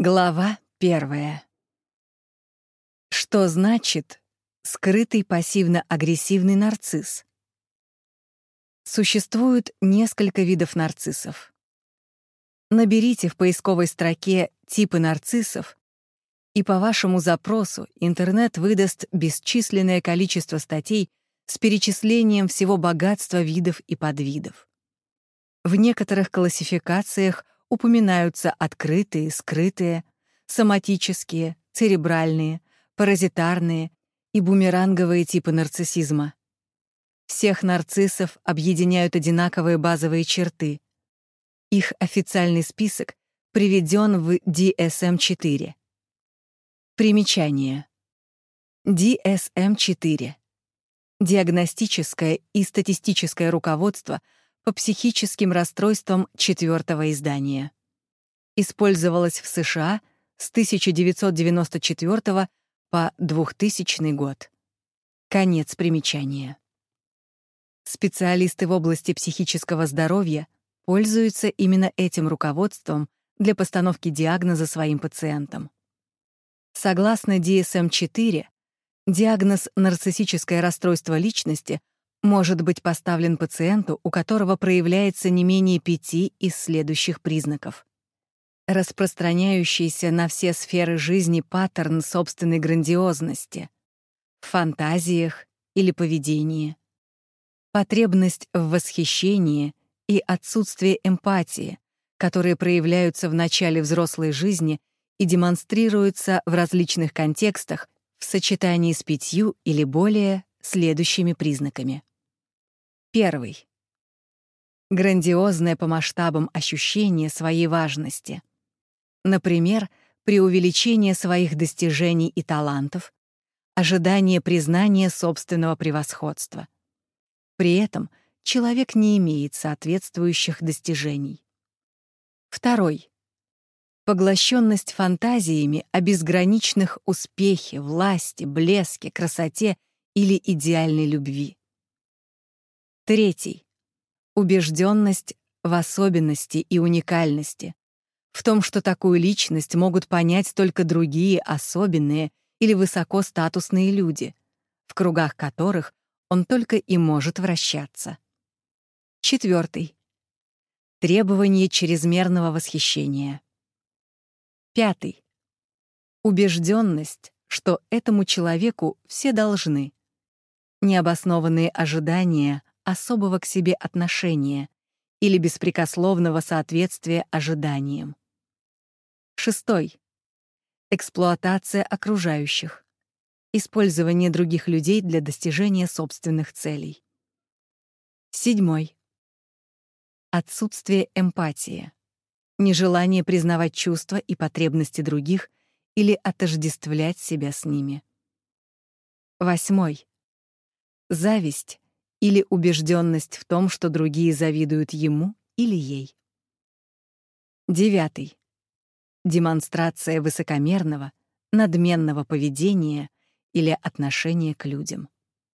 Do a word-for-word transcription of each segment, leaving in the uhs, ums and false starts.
Глава первая. Что значит скрытый пассивно-агрессивный нарцисс? Существует несколько видов нарциссов. Наберите в поисковой строке «типы нарциссов», и по вашему запросу интернет выдаст бесчисленное количество статей с перечислением всего богатства видов и подвидов. В некоторых классификациях упоминаются открытые, скрытые, соматические, церебральные, паразитарные и бумеранговые типы нарциссизма. Всех нарциссов объединяют одинаковые базовые черты. Их официальный список приведен в ди эс эм четыре. Примечание. ди эс эм четыре. Диагностическое и статистическое руководство по психическим расстройствам четвертого издания. Использовалась в США с тысяча девятьсот девяносто четвёртого по двухтысячный год. Конец примечания. Специалисты в области психического здоровья пользуются именно этим руководством для постановки диагноза своим пациентам. Согласно ди эс эм четыре, диагноз нарциссическое расстройство личности может быть поставлен пациенту, у которого проявляется не менее пяти из следующих признаков. Распространяющийся на все сферы жизни паттерн собственной грандиозности, в фантазиях или поведении, потребность в восхищении и отсутствие эмпатии, которые проявляются в начале взрослой жизни и демонстрируются в различных контекстах в сочетании с пятью или более следующими признаками. Первый. Грандиозное по масштабам ощущение своей важности. Например, преувеличение своих достижений и талантов, ожидание признания собственного превосходства. При этом человек не имеет соответствующих достижений. Второй. Поглощенность фантазиями о безграничных успехе, власти, блеске, красоте или идеальной любви. Третий. Убежденность в особенности и уникальности, в том, что такую личность могут понять только другие особенные или высокостатусные люди, в кругах которых он только и может вращаться. Четвертый. Требование чрезмерного восхищения. Пятый. Убежденность, что этому человеку все должны. Необоснованные ожидания особого к себе отношения или беспрекословного соответствия ожиданиям. Шестой. Эксплуатация окружающих. Использование других людей для достижения собственных целей. Седьмой. Отсутствие эмпатии. Нежелание признавать чувства и потребности других или отождествлять себя с ними. Восьмой. Зависть или убежденность в том, что другие завидуют ему или ей. Девятый. Демонстрация высокомерного, надменного поведения или отношения к людям.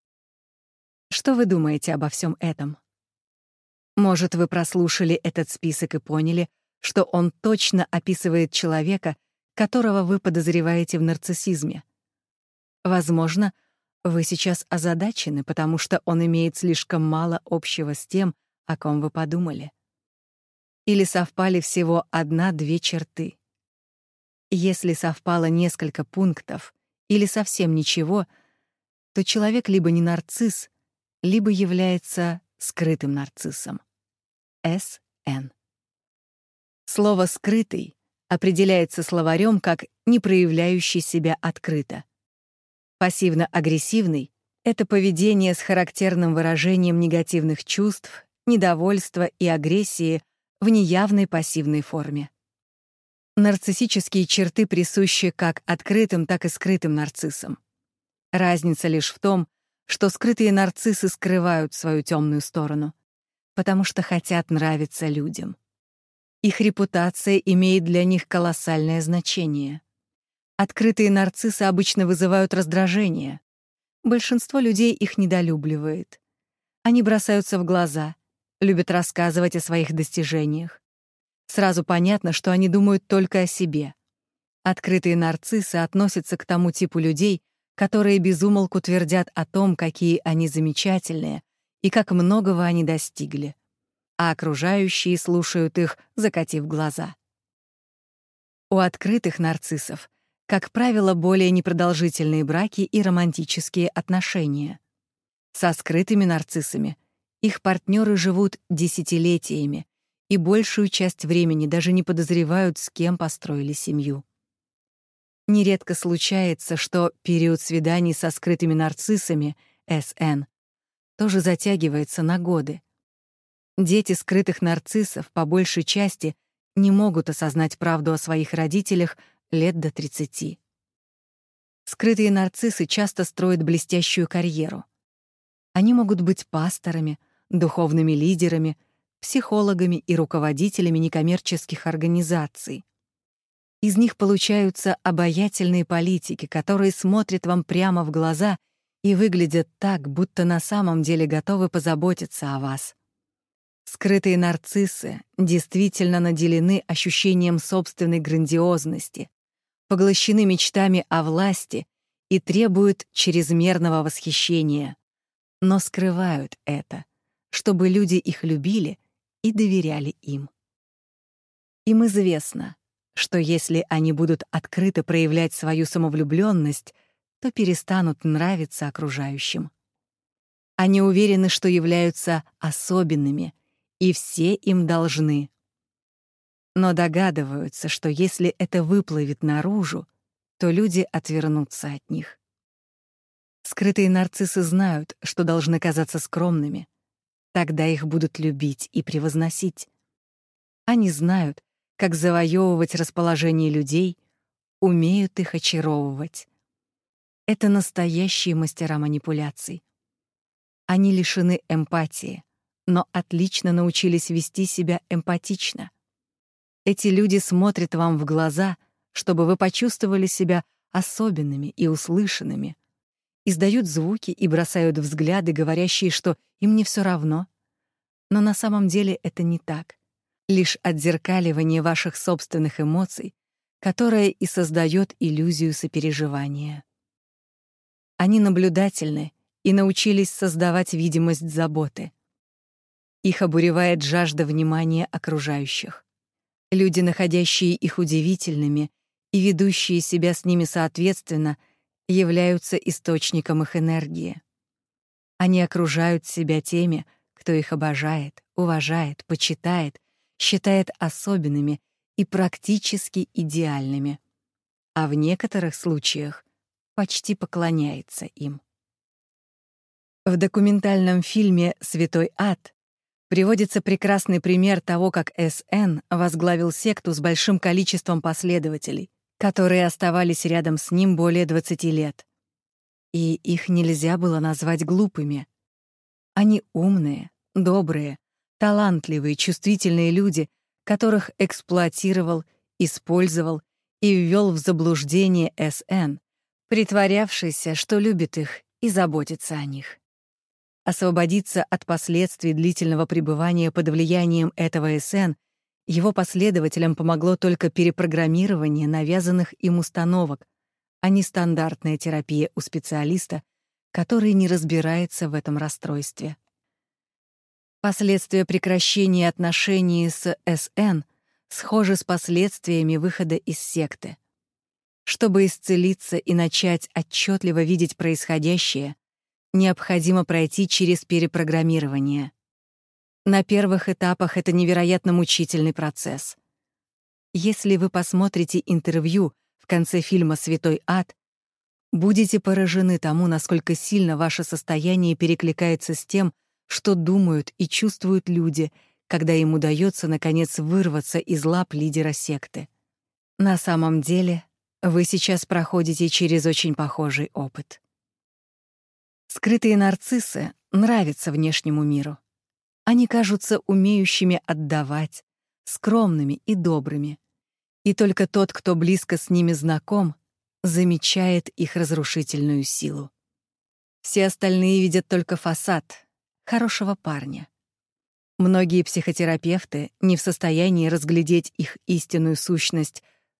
Что вы думаете обо всем этом? Может, вы прослушали этот список и поняли, что он точно описывает человека, которого вы подозреваете в нарциссизме? Возможно, вы сейчас озадачены, потому что он имеет слишком мало общего с тем, о ком вы подумали. Или совпали всего одна-две черты. Если совпало несколько пунктов или совсем ничего, то человек либо не нарцисс, либо является скрытым нарциссом. эс эн. Слово «скрытый» определяется словарем как «не проявляющий себя открыто». Пассивно-агрессивный — это поведение с характерным выражением негативных чувств, недовольства и агрессии в неявной пассивной форме. Нарциссические черты присущи как открытым, так и скрытым нарциссам. Разница лишь в том, что скрытые нарциссы скрывают свою темную сторону, потому что хотят нравиться людям. Их репутация имеет для них колоссальное значение. Открытые нарциссы обычно вызывают раздражение. Большинство людей их недолюбливает. Они бросаются в глаза, любят рассказывать о своих достижениях. Сразу понятно, что они думают только о себе. Открытые нарциссы относятся к тому типу людей, которые без умолку твердят о том, какие они замечательные и как многого они достигли, а окружающие слушают их, закатив глаза. У открытых нарциссов, как правило, более непродолжительные браки и романтические отношения. Со скрытыми нарциссами их партнеры живут десятилетиями и большую часть времени даже не подозревают, с кем построили семью. Нередко случается, что период свиданий со скрытыми нарциссами, эс эн, тоже затягивается на годы. Дети скрытых нарциссов по большей части не могут осознать правду о своих родителях лет до тридцати. Скрытые нарциссы часто строят блестящую карьеру. Они могут быть пасторами, духовными лидерами, психологами и руководителями некоммерческих организаций. Из них получаются обаятельные политики, которые смотрят вам прямо в глаза и выглядят так, будто на самом деле готовы позаботиться о вас. Скрытые нарциссы действительно наделены ощущением собственной грандиозности, поглощены мечтами о власти и требуют чрезмерного восхищения, но скрывают это, чтобы люди их любили и доверяли им. Им известно, что если они будут открыто проявлять свою самовлюблённость, то перестанут нравиться окружающим. Они уверены, что являются особенными, и все им должны. Но догадываются, что если это выплывет наружу, то люди отвернутся от них. Скрытые нарциссы знают, что должны казаться скромными. Тогда их будут любить и превозносить. Они знают, как завоевывать расположение людей, умеют их очаровывать. Это настоящие мастера манипуляций. Они лишены эмпатии, но отлично научились вести себя эмпатично. Эти люди смотрят вам в глаза, чтобы вы почувствовали себя особенными и услышанными, издают звуки и бросают взгляды, говорящие, что им не все равно. Но на самом деле это не так. Лишь отзеркаливание ваших собственных эмоций, которое и создает иллюзию сопереживания. Они наблюдательны и научились создавать видимость заботы. Их обуревает жажда внимания окружающих. Люди, находящие их удивительными и ведущие себя с ними соответственно, являются источником их энергии. Они окружают себя теми, кто их обожает, уважает, почитает, считает особенными и практически идеальными, а в некоторых случаях почти поклоняется им. В документальном фильме «Святой ад» приводится прекрасный пример того, как эс эн возглавил секту с большим количеством последователей, которые оставались рядом с ним более двадцати лет. И их нельзя было назвать глупыми. Они умные, добрые, талантливые, чувствительные люди, которых эксплуатировал, использовал и ввел в заблуждение эс эн, притворявшийся, что любит их и заботится о них. Освободиться от последствий длительного пребывания под влиянием этого эс эн его последователям помогло только перепрограммирование навязанных им установок, а не стандартная терапия у специалиста, который не разбирается в этом расстройстве. Последствия прекращения отношений с эс эн схожи с последствиями выхода из секты. Чтобы исцелиться и начать отчетливо видеть происходящее, необходимо пройти через перепрограммирование. На первых этапах это невероятно мучительный процесс. Если вы посмотрите интервью в конце фильма «Святой ад», будете поражены тому, насколько сильно ваше состояние перекликается с тем, что думают и чувствуют люди, когда им удается, наконец, вырваться из лап лидера секты. На самом деле, вы сейчас проходите через очень похожий опыт. Скрытые нарциссы нравятся внешнему миру. Они кажутся умеющими отдавать, скромными и добрыми. И только тот, кто близко с ними знаком, замечает их разрушительную силу. Все остальные видят только фасад хорошего парня. Многие психотерапевты не в состоянии разглядеть их истинную сущность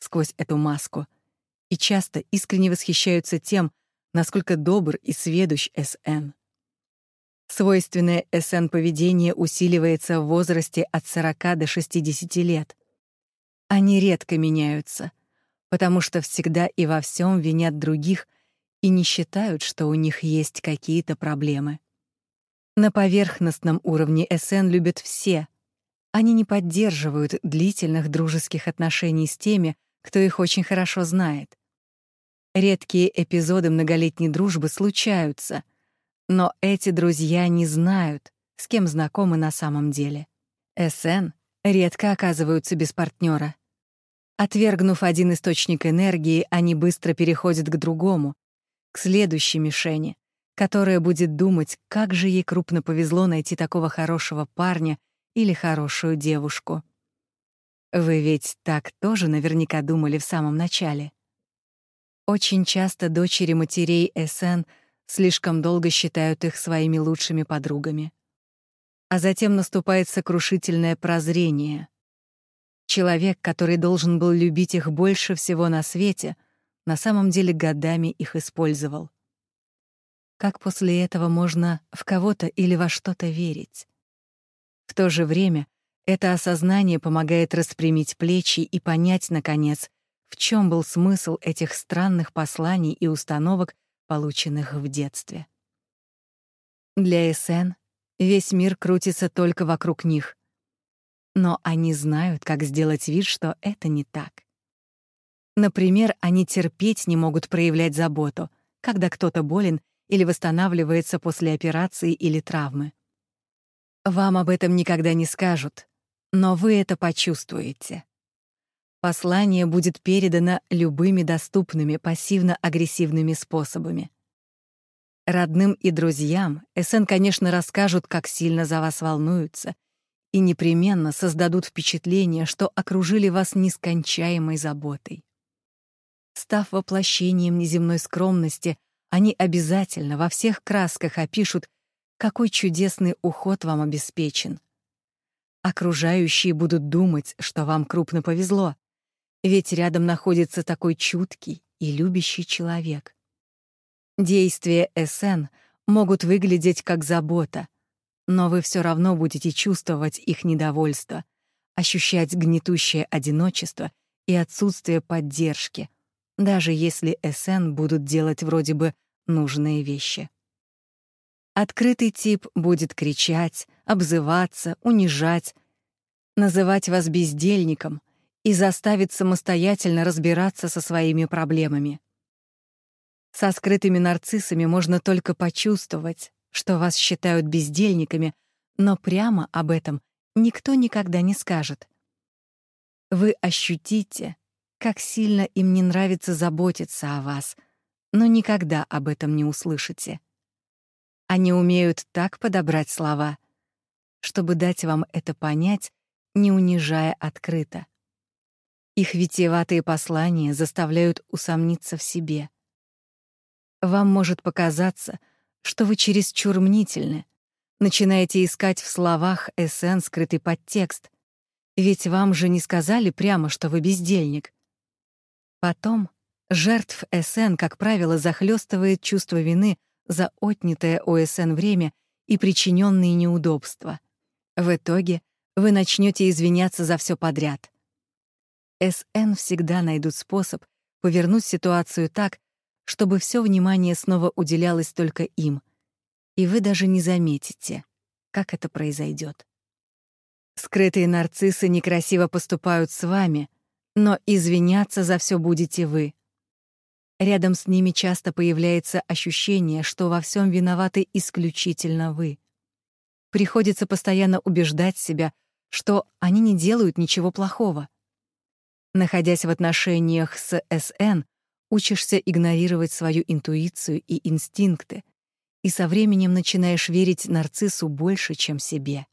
сквозь эту маску и часто искренне восхищаются тем, насколько добр и сведущ эс эн. Свойственное эс эн поведение усиливается в возрасте от сорока до шестидесяти лет. Они редко меняются, потому что всегда и во всем винят других и не считают, что у них есть какие-то проблемы. На поверхностном уровне эс эн любят все. Они не поддерживают длительных дружеских отношений с теми, кто их очень хорошо знает. Редкие эпизоды многолетней дружбы случаются, но эти друзья не знают, с кем знакомы на самом деле. эс эн редко оказываются без партнера. Отвергнув один источник энергии, они быстро переходят к другому, к следующей мишени, которая будет думать, как же ей крупно повезло найти такого хорошего парня или хорошую девушку. Вы ведь так тоже наверняка думали в самом начале. Очень часто дочери матерей эс эн слишком долго считают их своими лучшими подругами. А затем наступает сокрушительное прозрение. Человек, который должен был любить их больше всего на свете, на самом деле годами их использовал. Как после этого можно в кого-то или во что-то верить? В то же время это осознание помогает распрямить плечи и понять, наконец, в чем был смысл этих странных посланий и установок, полученных в детстве. Для эс эн весь мир крутится только вокруг них. Но они знают, как сделать вид, что это не так. Например, они терпеть не могут проявлять заботу, когда кто-то болен или восстанавливается после операции или травмы. Вам об этом никогда не скажут, но вы это почувствуете. Послание будет передано любыми доступными пассивно-агрессивными способами. Родным и друзьям эс эн, конечно, расскажут, как сильно за вас волнуются, и непременно создадут впечатление, что окружили вас нескончаемой заботой. Став воплощением неземной скромности, они обязательно во всех красках опишут, какой чудесный уход вам обеспечен. Окружающие будут думать, что вам крупно повезло, ведь рядом находится такой чуткий и любящий человек. Действия эс эн могут выглядеть как забота, но вы все равно будете чувствовать их недовольство, ощущать гнетущее одиночество и отсутствие поддержки, даже если эс эн будут делать вроде бы нужные вещи. Открытый тип будет кричать, обзываться, унижать, называть вас бездельником и заставит самостоятельно разбираться со своими проблемами. Со скрытыми нарциссами можно только почувствовать, что вас считают бездельниками, но прямо об этом никто никогда не скажет. Вы ощутите, как сильно им не нравится заботиться о вас, но никогда об этом не услышите. Они умеют так подобрать слова, чтобы дать вам это понять, не унижая открыто. Их витиеватые послания заставляют усомниться в себе. Вам может показаться, что вы чересчур мнительны, начинаете искать в словах эс эн скрытый подтекст, ведь вам же не сказали прямо, что вы бездельник. Потом жертв эс эн, как правило, захлестывает чувство вины за отнятое у эс эн время и причиненные неудобства. В итоге вы начнете извиняться за все подряд. эс эн всегда найдут способ повернуть ситуацию так, чтобы все внимание снова уделялось только им, и вы даже не заметите, как это произойдет. Скрытые нарциссы некрасиво поступают с вами, но извиняться за все будете вы. Рядом с ними часто появляется ощущение, что во всем виноваты исключительно вы. Приходится постоянно убеждать себя, что они не делают ничего плохого. Находясь в отношениях с эс эн, учишься игнорировать свою интуицию и инстинкты, и со временем начинаешь верить нарциссу больше, чем себе.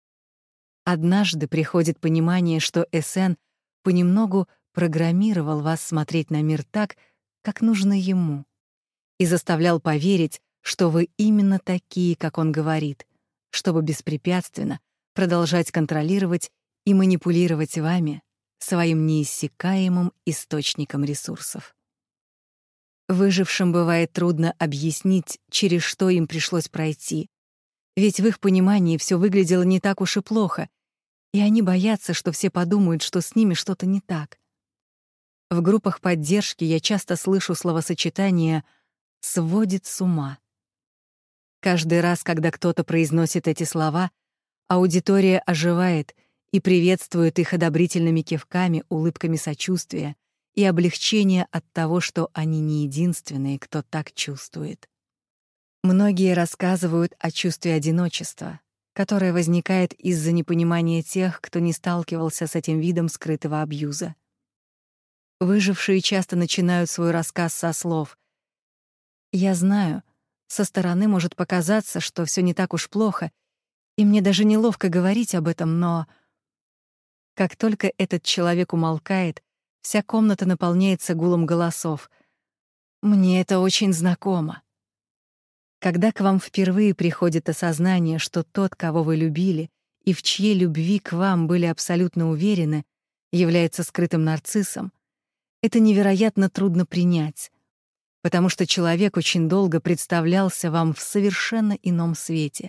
Однажды приходит понимание, что эс эн понемногу программировал вас смотреть на мир так, как нужно ему, и заставлял поверить, что вы именно такие, как он говорит, чтобы беспрепятственно продолжать контролировать и манипулировать вами своим неиссякаемым источником ресурсов. Выжившим бывает трудно объяснить, через что им пришлось пройти, ведь в их понимании все выглядело не так уж и плохо, и они боятся, что все подумают, что с ними что-то не так. В группах поддержки я часто слышу словосочетание «сводит с ума». Каждый раз, когда кто-то произносит эти слова, аудитория оживает и приветствует их одобрительными кивками, улыбками сочувствия и облегчения от того, что они не единственные, кто так чувствует. Многие рассказывают о чувстве одиночества, которое возникает из-за непонимания тех, кто не сталкивался с этим видом скрытого абьюза. Выжившие часто начинают свой рассказ со слов: «Я знаю, со стороны может показаться, что все не так уж плохо, и мне даже неловко говорить об этом, но...» Как только этот человек умолкает, вся комната наполняется гулом голосов. «Мне это очень знакомо». Когда к вам впервые приходит осознание, что тот, кого вы любили, и в чьей любви к вам были абсолютно уверены, является скрытым нарциссом, это невероятно трудно принять, потому что человек очень долго представлялся вам в совершенно ином свете.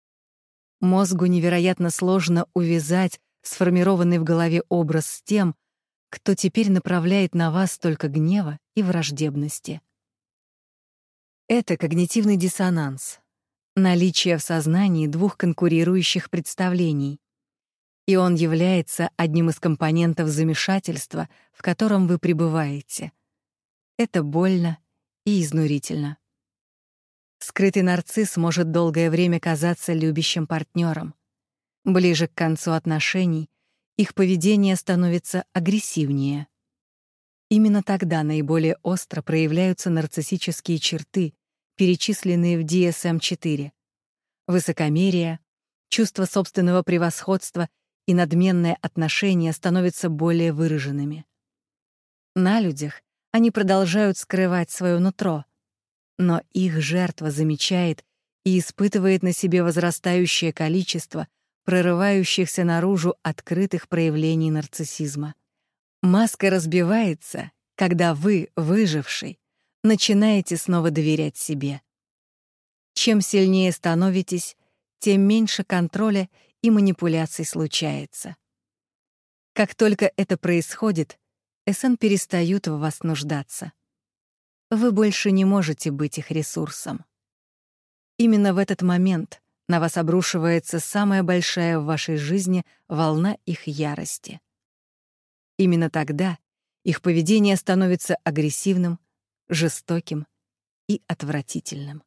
Мозгу невероятно сложно увязать сформированный в голове образ с тем, кто теперь направляет на вас столько гнева и враждебности. Это когнитивный диссонанс, наличие в сознании двух конкурирующих представлений. И он является одним из компонентов замешательства, в котором вы пребываете. Это больно и изнурительно. Скрытый нарцисс может долгое время казаться любящим партнером. Ближе к концу отношений их поведение становится агрессивнее. Именно тогда наиболее остро проявляются нарциссические черты, перечисленные в ди эс эм четыре. Высокомерие, чувство собственного превосходства и надменное отношение становятся более выраженными. На людях они продолжают скрывать свое нутро, но их жертва замечает и испытывает на себе возрастающее количество прорывающихся наружу открытых проявлений нарциссизма. Маска разбивается, когда вы, выживший, начинаете снова доверять себе. Чем сильнее становитесь, тем меньше контроля и манипуляций случается. Как только это происходит, эс эн перестают в вас нуждаться. Вы больше не можете быть их ресурсом. Именно в этот момент на вас обрушивается самая большая в вашей жизни волна их ярости. Именно тогда их поведение становится агрессивным, жестоким и отвратительным.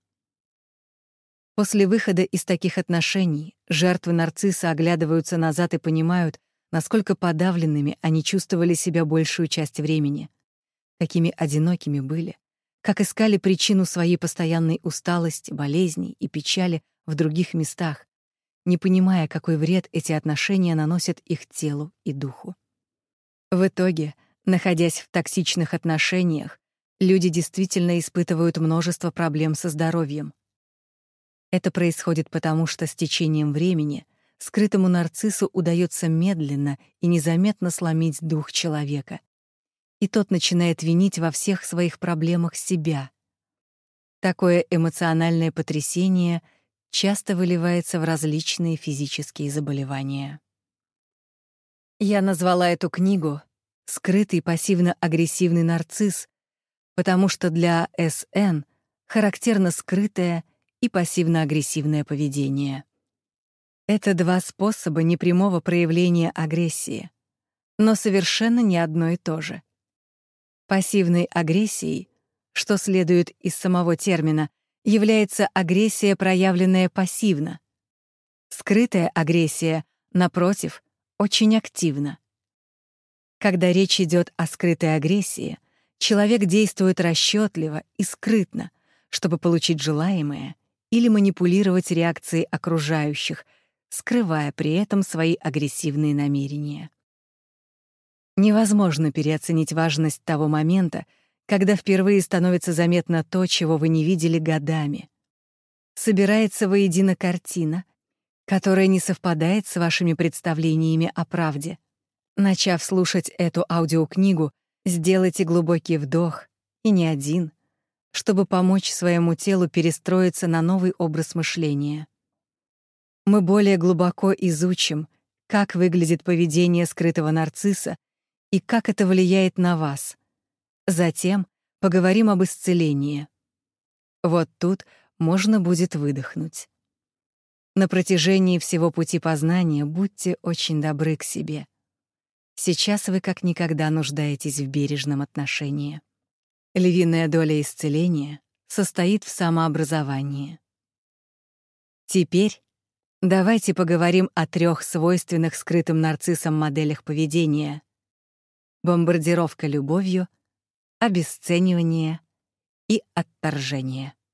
После выхода из таких отношений жертвы нарцисса оглядываются назад и понимают, насколько подавленными они чувствовали себя большую часть времени, какими одинокими были, как искали причину своей постоянной усталости, болезней и печали в других местах, не понимая, какой вред эти отношения наносят их телу и духу. В итоге, находясь в токсичных отношениях, люди действительно испытывают множество проблем со здоровьем. Это происходит потому, что с течением времени скрытому нарциссу удается медленно и незаметно сломить дух человека, и тот начинает винить во всех своих проблемах себя. Такое эмоциональное потрясение часто выливается в различные физические заболевания. Я назвала эту книгу «Скрытый пассивно-агрессивный нарцисс», потому что для эс эн характерно скрытое и пассивно-агрессивное поведение. Это два способа непрямого проявления агрессии, но совершенно не одно и то же. Пассивной агрессией, что следует из самого термина, является агрессия, проявленная пассивно. Скрытая агрессия, напротив, очень активна. Когда речь идет о скрытой агрессии, человек действует расчетливо и скрытно, чтобы получить желаемое или манипулировать реакцией окружающих, скрывая при этом свои агрессивные намерения. Невозможно переоценить важность того момента, когда впервые становится заметно то, чего вы не видели годами. Собирается воедино картина, которая не совпадает с вашими представлениями о правде. Начав слушать эту аудиокнигу, сделайте глубокий вдох, и не один, чтобы помочь своему телу перестроиться на новый образ мышления. Мы более глубоко изучим, как выглядит поведение скрытого нарцисса и как это влияет на вас. Затем поговорим об исцелении. Вот тут можно будет выдохнуть. На протяжении всего пути познания будьте очень добры к себе. Сейчас вы как никогда нуждаетесь в бережном отношении. Львиная доля исцеления состоит в самообразовании. Теперь давайте поговорим о трех свойственных скрытым нарциссам моделях поведения: бомбардировка любовью, обесценивание и отторжение.